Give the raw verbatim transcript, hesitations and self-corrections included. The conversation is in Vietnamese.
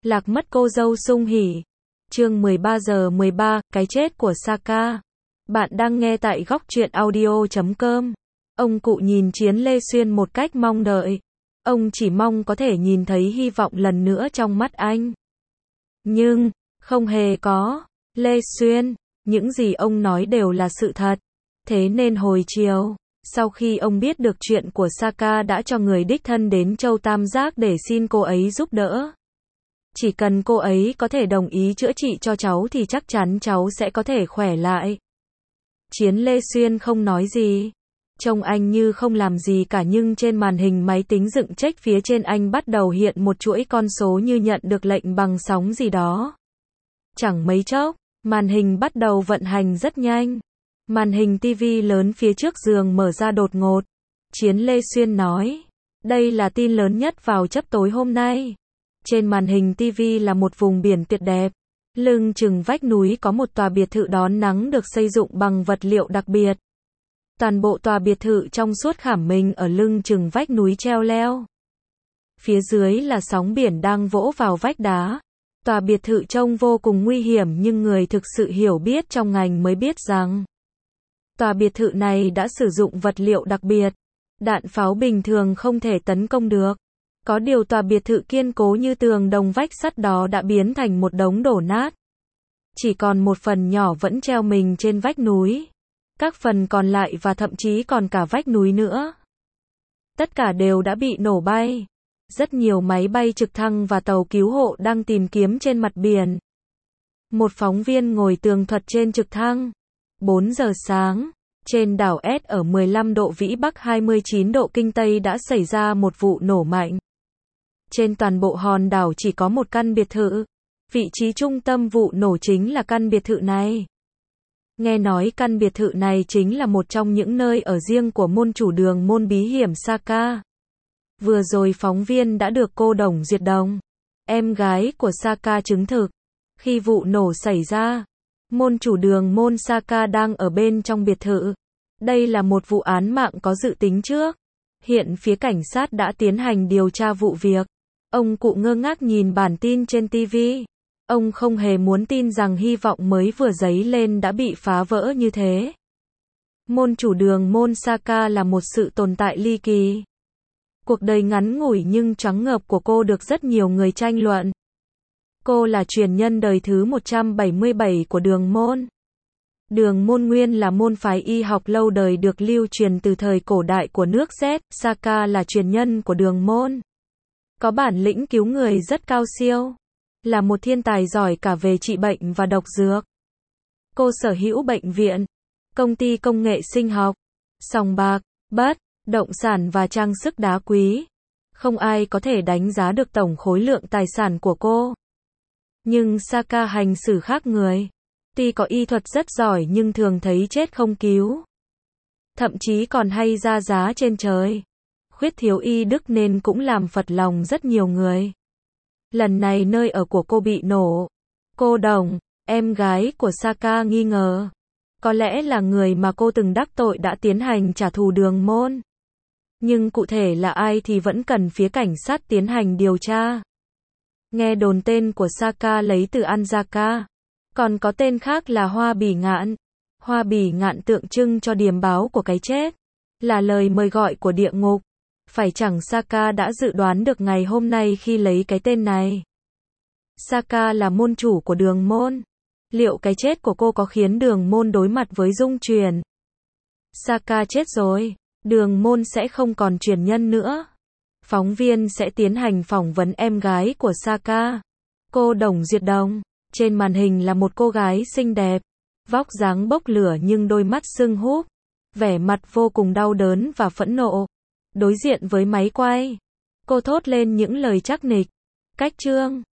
Lạc mất cô dâu Sung Hỉ. Chương mười ba giờ mười ba, cái chết của Saka. Bạn đang nghe tại góc truyện audio chấm com. Ông cụ nhìn Chiến Lê Xuyên một cách mong đợi. Ông chỉ mong có thể nhìn thấy hy vọng lần nữa trong mắt anh. Nhưng, không hề có. Lê Xuyên, những gì ông nói đều là sự thật. Thế nên hồi chiều, sau khi ông biết được chuyện của Saka đã cho người đích thân đến Châu Tam Giác để xin cô ấy giúp đỡ. Chỉ cần cô ấy có thể đồng ý chữa trị cho cháu thì chắc chắn cháu sẽ có thể khỏe lại. Chiến Lê Xuyên không nói gì. Trông anh như không làm gì cả, nhưng trên màn hình máy tính dựng check phía trên anh bắt đầu hiện một chuỗi con số như nhận được lệnh bằng sóng gì đó. Chẳng mấy chốc, màn hình bắt đầu vận hành rất nhanh. Màn hình tivi lớn phía trước giường mở ra đột ngột. Chiến Lê Xuyên nói, đây là tin lớn nhất vào chớp tối hôm nay. Trên màn hình tivi là một vùng biển tuyệt đẹp. Lưng chừng vách núi có một tòa biệt thự đón nắng được xây dựng bằng vật liệu đặc biệt. Toàn bộ tòa biệt thự trong suốt khảm mình ở lưng chừng vách núi treo leo. Phía dưới là sóng biển đang vỗ vào vách đá. Tòa biệt thự trông vô cùng nguy hiểm, nhưng người thực sự hiểu biết trong ngành mới biết rằng tòa biệt thự này đã sử dụng vật liệu đặc biệt. Đạn pháo bình thường không thể tấn công được. Có điều tòa biệt thự kiên cố như tường đồng vách sắt đó đã biến thành một đống đổ nát. Chỉ còn một phần nhỏ vẫn treo mình trên vách núi. Các phần còn lại và thậm chí còn cả vách núi nữa, tất cả đều đã bị nổ bay. Rất nhiều máy bay trực thăng và tàu cứu hộ đang tìm kiếm trên mặt biển. Một phóng viên ngồi tường thuật trên trực thăng. bốn giờ sáng, trên đảo S ở mười lăm độ Vĩ Bắc hai mươi chín độ Kinh Tây đã xảy ra một vụ nổ mạnh. Trên toàn bộ hòn đảo chỉ có một căn biệt thự. Vị trí trung tâm vụ nổ chính là căn biệt thự này. Nghe nói căn biệt thự này chính là một trong những nơi ở riêng của môn chủ đường môn bí hiểm Saka. Vừa rồi phóng viên đã được cô Đồng Duyệt Đồng, em gái của Saka, chứng thực. Khi vụ nổ xảy ra, môn chủ đường môn Saka đang ở bên trong biệt thự. Đây là một vụ án mạng có dự tính trước. Hiện phía cảnh sát đã tiến hành điều tra vụ việc. Ông cụ ngơ ngác nhìn bản tin trên tivi. Ông không hề muốn tin rằng hy vọng mới vừa dấy lên đã bị phá vỡ như thế. Môn chủ đường môn Saka là một sự tồn tại ly kỳ. Cuộc đời ngắn ngủi nhưng choáng ngợp của cô được rất nhiều người tranh luận. Cô là truyền nhân đời thứ một trăm bảy mươi bảy của đường môn. Đường môn nguyên là môn phái y học lâu đời được lưu truyền từ thời cổ đại của nước Z. Saka là truyền nhân của đường môn. Có bản lĩnh cứu người rất cao siêu. Là một thiên tài giỏi cả về trị bệnh và độc dược. Cô sở hữu bệnh viện, công ty công nghệ sinh học, sòng bạc, bất động sản và trang sức đá quý. Không ai có thể đánh giá được tổng khối lượng tài sản của cô. Nhưng Saka hành xử khác người. Tuy có y thuật rất giỏi nhưng thường thấy chết không cứu. Thậm chí còn hay ra giá trên trời. Khuyết thiếu y đức nên cũng làm phật lòng rất nhiều người. Lần này nơi ở của cô bị nổ. Cô Đồng, em gái của Saka, nghi ngờ có lẽ là người mà cô từng đắc tội đã tiến hành trả thù đường môn. Nhưng cụ thể là ai thì vẫn cần phía cảnh sát tiến hành điều tra. Nghe đồn tên của Saka lấy từ Anzaka. Còn có tên khác là Hoa Bỉ Ngạn. Hoa Bỉ Ngạn tượng trưng cho điềm báo của cái chết. Là lời mời gọi của địa ngục. Phải chẳng Saka đã dự đoán được ngày hôm nay khi lấy cái tên này. Saka là môn chủ của đường môn. Liệu cái chết của cô có khiến đường môn đối mặt với dung chuyển? Saka chết rồi, đường môn sẽ không còn truyền nhân nữa. Phóng viên sẽ tiến hành phỏng vấn em gái của Saka, cô Đồng Duyệt Đồng. Trên màn hình là một cô gái xinh đẹp, vóc dáng bốc lửa nhưng đôi mắt sưng húp, vẻ mặt vô cùng đau đớn và phẫn nộ. Đối diện với máy quay, cô thốt lên những lời chắc nịch. Cách chương